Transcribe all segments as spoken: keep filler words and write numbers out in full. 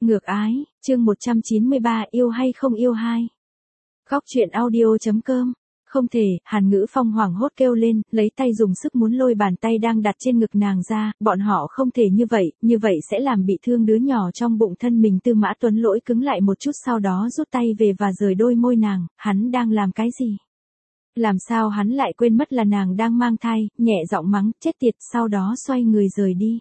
Ngược ái, chương một trăm chín mươi ba yêu hay không yêu hai. Góc truyện audio.com. Không thể, Hàn Ngữ Phong hoảng hốt kêu lên, lấy tay dùng sức muốn lôi bàn tay đang đặt trên ngực nàng ra, bọn họ không thể như vậy, như vậy sẽ làm bị thương đứa nhỏ trong bụng thân mình. Tư Mã Tuấn Lỗi cứng lại một chút sau đó rút tay về và rời đôi môi nàng, hắn đang làm cái gì? Làm sao hắn lại quên mất là nàng đang mang thai, nhẹ giọng mắng, chết tiệt, sau đó xoay người rời đi.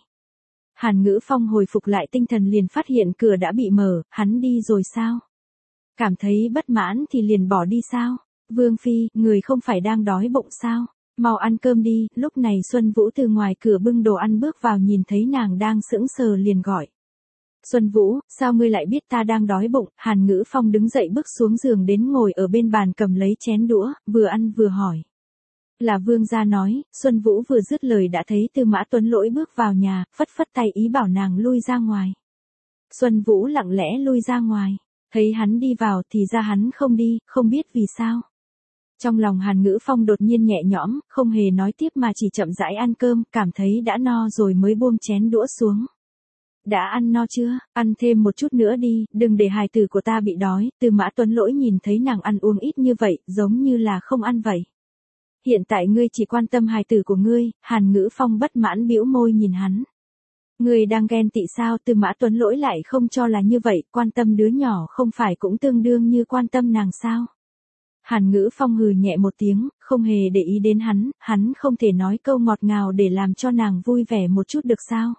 Hàn Ngữ Phong hồi phục lại tinh thần liền phát hiện cửa đã bị mở, hắn đi rồi sao? Cảm thấy bất mãn thì liền bỏ đi sao? Vương Phi, người không phải đang đói bụng sao? Mau ăn cơm đi. Lúc này Xuân Vũ từ ngoài cửa bưng đồ ăn bước vào, nhìn thấy nàng đang sững sờ liền gọi. Xuân Vũ, sao ngươi lại biết ta đang đói bụng? Hàn Ngữ Phong đứng dậy bước xuống giường đến ngồi ở bên bàn cầm lấy chén đũa, vừa ăn vừa hỏi. Là vương gia nói. Xuân Vũ vừa dứt lời đã thấy Tư Mã Tuấn Lỗi bước vào nhà, phất phất tay ý bảo nàng lui ra ngoài. Xuân Vũ lặng lẽ lui ra ngoài, thấy hắn đi vào thì ra hắn không đi, không biết vì sao. Trong lòng Hàn Ngữ Phong đột nhiên nhẹ nhõm, không hề nói tiếp mà chỉ chậm rãi ăn cơm, cảm thấy đã no rồi mới buông chén đũa xuống. Đã ăn no chưa? Ăn thêm một chút nữa đi, đừng để hài tử của ta bị đói. Tư Mã Tuấn Lỗi nhìn thấy nàng ăn uống ít như vậy, giống như là không ăn vậy. Hiện tại ngươi chỉ quan tâm hài tử của ngươi. Hàn Ngữ Phong bất mãn bĩu môi nhìn hắn. Ngươi đang ghen tị sao? Tư Mã Tuấn Lỗi lại không cho là như vậy, quan tâm đứa nhỏ không phải cũng tương đương như quan tâm nàng sao? Hàn Ngữ Phong hừ nhẹ một tiếng, không hề để ý đến hắn, hắn không thể nói câu ngọt ngào để làm cho nàng vui vẻ một chút được sao?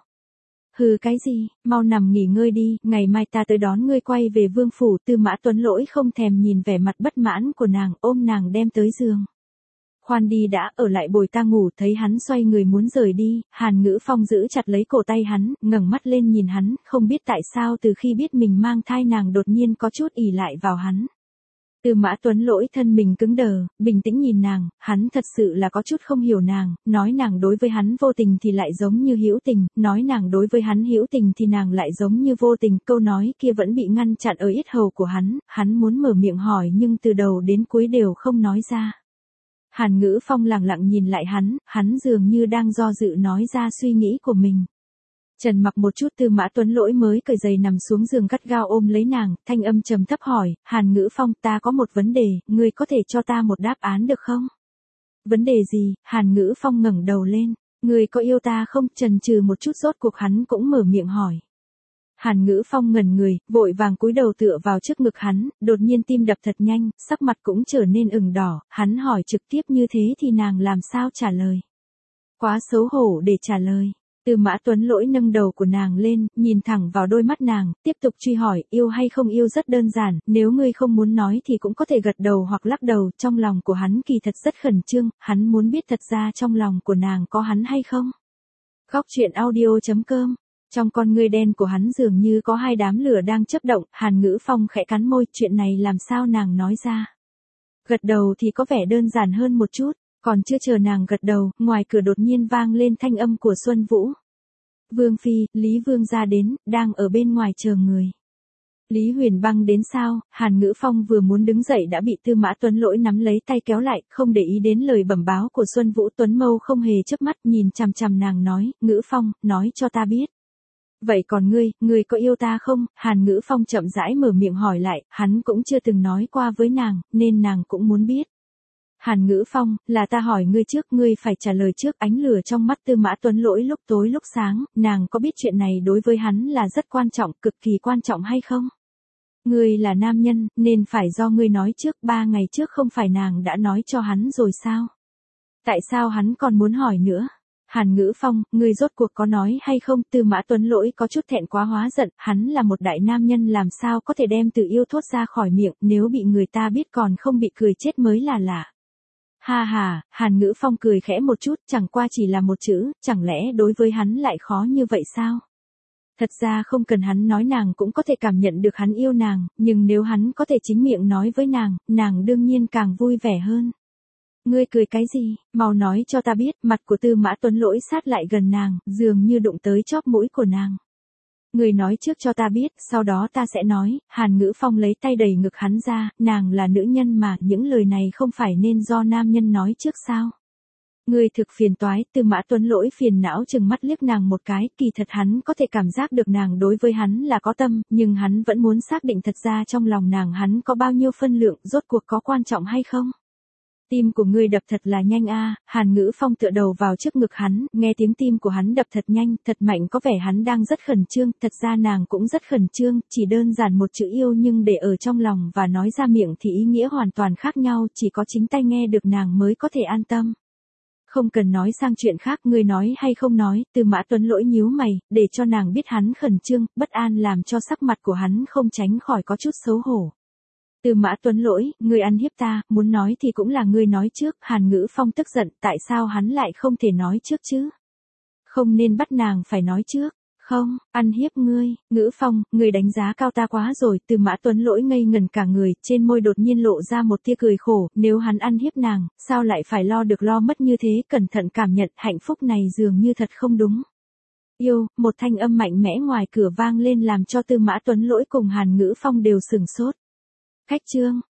Hừ cái gì, mau nằm nghỉ ngơi đi, ngày mai ta tới đón ngươi quay về vương phủ. Tư Mã Tuấn Lỗi không thèm nhìn vẻ mặt bất mãn của nàng, ôm nàng đem tới giường. Khoan đi đã, ở lại bồi ta ngủ. Thấy hắn xoay người muốn rời đi, Hàn Ngữ Phong giữ chặt lấy cổ tay hắn, ngẩng mắt lên nhìn hắn, không biết tại sao từ khi biết mình mang thai nàng đột nhiên có chút ỷ lại vào hắn. Tư Mã Tuấn Lỗi thân mình cứng đờ, bình tĩnh nhìn nàng, hắn thật sự là có chút không hiểu nàng, nói nàng đối với hắn vô tình thì lại giống như hữu tình, nói nàng đối với hắn hữu tình thì nàng lại giống như vô tình, câu nói kia vẫn bị ngăn chặn ở yết hầu của hắn, hắn muốn mở miệng hỏi nhưng từ đầu đến cuối đều không nói ra. Hàn Ngữ Phong lặng lặng nhìn lại hắn, hắn dường như đang do dự nói ra suy nghĩ của mình. Trần mặc một chút. Tư Mã Tuấn Lỗi mới cởi giày nằm xuống giường gắt gao ôm lấy nàng, thanh âm trầm thấp hỏi, Hàn Ngữ Phong, ta có một vấn đề, ngươi có thể cho ta một đáp án được không? Vấn đề gì? Hàn Ngữ Phong ngẩng đầu lên, ngươi có yêu ta không? Chần chừ một chút rốt cuộc hắn cũng mở miệng hỏi. Hàn Ngữ Phong ngẩn người, vội vàng cúi đầu tựa vào trước ngực hắn, đột nhiên tim đập thật nhanh, sắc mặt cũng trở nên ửng đỏ, hắn hỏi trực tiếp như thế thì nàng làm sao trả lời? Quá xấu hổ để trả lời. Tư Mã Tuấn Lỗi nâng đầu của nàng lên, nhìn thẳng vào đôi mắt nàng, tiếp tục truy hỏi, yêu hay không yêu rất đơn giản, nếu ngươi không muốn nói thì cũng có thể gật đầu hoặc lắc đầu. Trong lòng của hắn kỳ thật rất khẩn trương, hắn muốn biết thật ra trong lòng của nàng có hắn hay không. Góc truyện audio.com. Trong con ngươi đen của hắn dường như có hai đám lửa đang chớp động. Hàn Ngữ Phong khẽ cắn môi, chuyện này làm sao nàng nói ra. Gật đầu thì có vẻ đơn giản hơn một chút. Còn chưa chờ nàng gật đầu, ngoài cửa đột nhiên vang lên thanh âm của Xuân Vũ. Vương Phi, Lý Vương gia đến, đang ở bên ngoài chờ người. Lý Huyền Băng đến sao? Hàn Ngữ Phong vừa muốn đứng dậy đã bị Tư Mã Tuấn Lỗi nắm lấy tay kéo lại, không để ý đến lời bẩm báo của Xuân Vũ. Tuấn Mâu không hề chớp mắt nhìn chằm chằm nàng nói, Ngữ Phong, nói cho ta biết. Vậy còn ngươi, ngươi có yêu ta không? Hàn Ngữ Phong chậm rãi mở miệng hỏi lại, hắn cũng chưa từng nói qua với nàng, nên nàng cũng muốn biết. Hàn Ngữ Phong, là ta hỏi ngươi trước, ngươi phải trả lời trước. Ánh lửa trong mắt Tư Mã Tuấn Lỗi lúc tối lúc sáng, nàng có biết chuyện này đối với hắn là rất quan trọng, cực kỳ quan trọng hay không? Ngươi là nam nhân, nên phải do ngươi nói trước. Ba ngày trước không phải nàng đã nói cho hắn rồi sao? Tại sao hắn còn muốn hỏi nữa? Hàn Ngữ Phong, ngươi rốt cuộc có nói hay không? Tư Mã Tuấn Lỗi có chút thẹn quá hóa giận, hắn là một đại nam nhân làm sao có thể đem từ yêu thốt ra khỏi miệng, nếu bị người ta biết còn không bị cười chết mới là lạ. Ha ha, Hàn Ngữ Phong cười khẽ một chút, chẳng qua chỉ là một chữ, chẳng lẽ đối với hắn lại khó như vậy sao? Thật ra không cần hắn nói nàng cũng có thể cảm nhận được hắn yêu nàng, nhưng nếu hắn có thể chính miệng nói với nàng, nàng đương nhiên càng vui vẻ hơn. Ngươi cười cái gì, mau nói cho ta biết. Mặt của Tư Mã Tuấn Lỗi sát lại gần nàng, dường như đụng tới chóp mũi của nàng. Ngươi nói trước cho ta biết, sau đó ta sẽ nói. Hàn Ngữ Phong lấy tay đẩy ngực hắn ra, nàng là nữ nhân mà, những lời này không phải nên do nam nhân nói trước sao? Ngươi thực phiền toái, Tư Mã Tuấn Lỗi phiền não chừng mắt liếc nàng một cái, kỳ thật hắn có thể cảm giác được nàng đối với hắn là có tâm, nhưng hắn vẫn muốn xác định thật ra trong lòng nàng hắn có bao nhiêu phân lượng, rốt cuộc có quan trọng hay không. Tim của ngươi đập thật là nhanh a. Hàn Ngữ Phong tựa đầu vào trước ngực hắn, nghe tiếng tim của hắn đập thật nhanh, thật mạnh, có vẻ hắn đang rất khẩn trương, thật ra nàng cũng rất khẩn trương, chỉ đơn giản một chữ yêu nhưng để ở trong lòng và nói ra miệng thì ý nghĩa hoàn toàn khác nhau, chỉ có chính tay nghe được nàng mới có thể an tâm. Không cần nói sang chuyện khác, ngươi nói hay không nói, Tư Mã Tuấn Lỗi nhíu mày, để cho nàng biết hắn khẩn trương, bất an làm cho sắc mặt của hắn không tránh khỏi có chút xấu hổ. Tư Mã Tuấn Lỗi, ngươi ăn hiếp ta, muốn nói thì cũng là ngươi nói trước, Hàn Ngữ Phong tức giận, tại sao hắn lại không thể nói trước chứ? Không nên bắt nàng phải nói trước. Không, ăn hiếp ngươi, Ngữ Phong, ngươi đánh giá cao ta quá rồi, Tư Mã Tuấn Lỗi ngây ngần cả người, trên môi đột nhiên lộ ra một tia cười khổ, nếu hắn ăn hiếp nàng, sao lại phải lo được lo mất như thế, cẩn thận cảm nhận, hạnh phúc này dường như thật không đúng. Yêu, một thanh âm mạnh mẽ ngoài cửa vang lên làm cho Tư Mã Tuấn Lỗi cùng Hàn Ngữ Phong đều sửng sốt. Khách trương,